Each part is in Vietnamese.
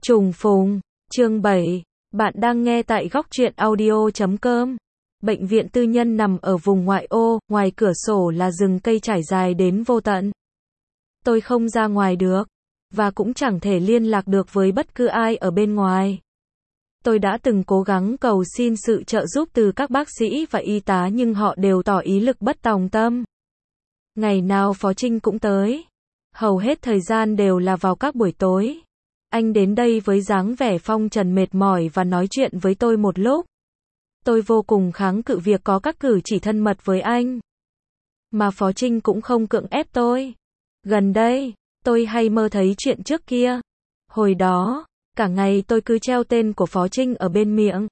Trùng phùng, chương 7, bạn đang nghe tại góc truyện audio.com. Bệnh viện tư nhân nằm ở vùng ngoại ô, ngoài cửa sổ là rừng cây trải dài đến vô tận. Tôi không ra ngoài được, và cũng chẳng thể liên lạc được với bất cứ ai ở bên ngoài. Tôi đã từng cố gắng cầu xin sự trợ giúp từ các bác sĩ và y tá nhưng họ đều tỏ ý lực bất tòng tâm. Ngày nào Phó Trinh cũng tới. Hầu hết thời gian đều là vào các buổi tối. Anh đến đây với dáng vẻ phong trần mệt mỏi và nói chuyện với tôi một lúc. Tôi vô cùng kháng cự việc có các cử chỉ thân mật với anh. Mà Phó Trinh cũng không cưỡng ép tôi. Gần đây, tôi hay mơ thấy chuyện trước kia. Hồi đó, cả ngày tôi cứ treo tên của Phó Trinh ở bên miệng.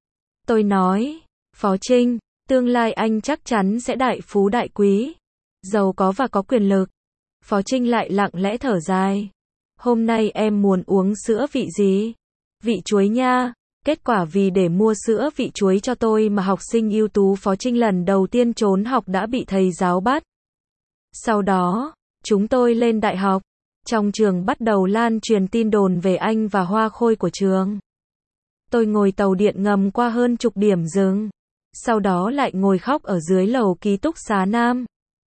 Tôi nói, Phó Trinh, tương lai anh chắc chắn sẽ đại phú đại quý, giàu có và có quyền lực. Phó Trinh lại lặng lẽ thở dài. Hôm nay em muốn uống sữa vị gì? Vị chuối nha. Kết quả vì để mua sữa vị chuối cho tôi mà học sinh ưu tú Phó Trinh lần đầu tiên trốn học đã bị thầy giáo bắt. Sau đó, chúng tôi lên đại học. Trong trường bắt đầu lan truyền tin đồn về anh và hoa khôi của trường. Tôi ngồi tàu điện ngầm qua hơn chục điểm dừng. Sau đó lại ngồi khóc ở dưới lầu ký túc xá Nam.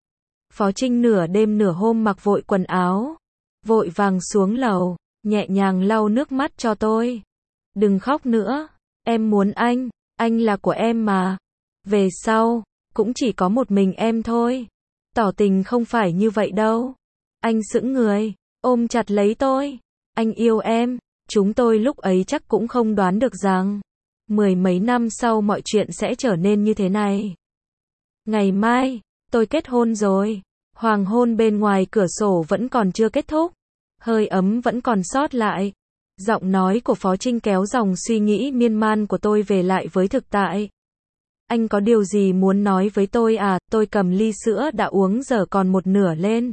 Phó Trinh nửa đêm nửa hôm mặc vội quần áo. Vội vàng xuống lầu, nhẹ nhàng lau nước mắt cho tôi. Đừng khóc nữa, em muốn anh là của em mà. Về sau, cũng chỉ có một mình em thôi. Tỏ tình không phải như vậy đâu. Anh sững người, ôm chặt lấy tôi. Anh yêu em, chúng tôi lúc ấy chắc cũng không đoán được rằng mười mấy năm sau mọi chuyện sẽ trở nên như thế này. Ngày mai, tôi kết hôn rồi. Hoàng hôn bên ngoài cửa sổ vẫn còn chưa kết thúc. Hơi ấm vẫn còn sót lại. Giọng nói của Phó Trinh kéo dòng suy nghĩ miên man của tôi về lại với thực tại. Anh có điều gì muốn nói với tôi à? Tôi cầm ly sữa đã uống dở còn một nửa lên.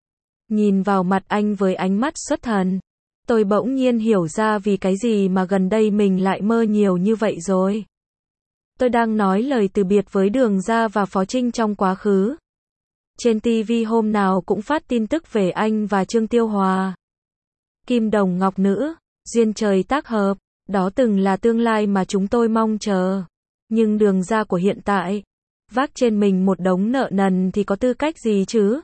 Nhìn vào mặt anh với ánh mắt xuất thần. Tôi bỗng nhiên hiểu ra vì cái gì mà gần đây mình lại mơ nhiều như vậy rồi. Tôi đang nói lời từ biệt với Đường Gia và Phó Trinh trong quá khứ. Trên TV hôm nào cũng phát tin tức về anh và Trương Tiêu Hòa. Kim đồng ngọc nữ, duyên trời tác hợp, đó từng là tương lai mà chúng tôi mong chờ. Nhưng Đường Gia của hiện tại, vác trên mình một đống nợ nần thì có tư cách gì chứ?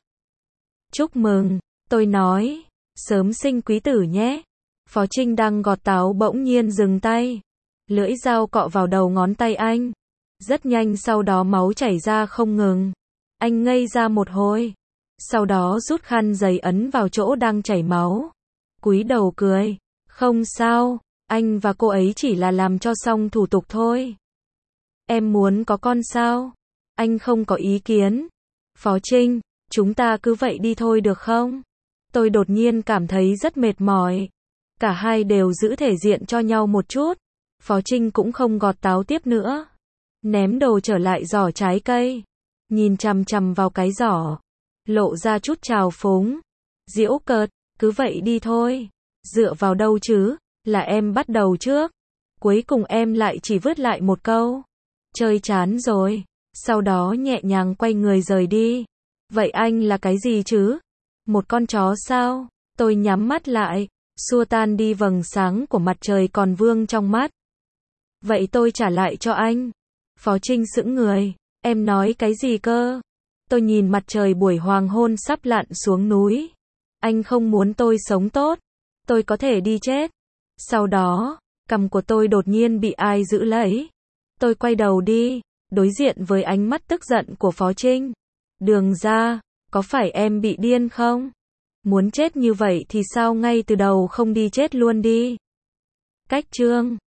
Chúc mừng, tôi nói, sớm sinh quý tử nhé. Phó Trinh đang gọt táo bỗng nhiên dừng tay. Lưỡi dao cọ vào đầu ngón tay anh. Rất nhanh sau đó máu chảy ra không ngừng. Anh ngây ra một hồi. Sau đó rút khăn giấy ấn vào chỗ đang chảy máu. Cúi đầu cười. Không sao, anh và cô ấy chỉ là làm cho xong thủ tục thôi. Em muốn có con sao? Anh không có ý kiến. Phó Trinh, chúng ta cứ vậy đi thôi được không? Tôi đột nhiên cảm thấy rất mệt mỏi. Cả hai đều giữ thể diện cho nhau một chút. Phó Trinh cũng không gọt táo tiếp nữa. Ném đồ trở lại giỏ trái cây. Nhìn chằm chằm vào cái giỏ. Lộ ra chút trào phúng. Giễu cợt, cứ vậy đi thôi. Dựa vào đâu chứ? Là em bắt đầu trước. Cuối cùng em lại chỉ vứt lại một câu. Chơi chán rồi. Sau đó nhẹ nhàng quay người rời đi. Vậy anh là cái gì chứ? Một con chó sao? Tôi nhắm mắt lại. Xua tan đi vầng sáng của mặt trời còn vương trong mắt. Vậy tôi trả lại cho anh. Phó Trinh sững người. Em nói cái gì cơ? Tôi nhìn mặt trời buổi hoàng hôn sắp lặn xuống núi. Anh không muốn tôi sống tốt. Tôi có thể đi chết. Sau đó, cằm của tôi đột nhiên bị ai giữ lấy. Tôi quay đầu đi, đối diện với ánh mắt tức giận của Phó Trinh. Đường Gia, có phải em bị điên không? Muốn chết như vậy thì sao ngay từ đầu không đi chết luôn đi? Cách chương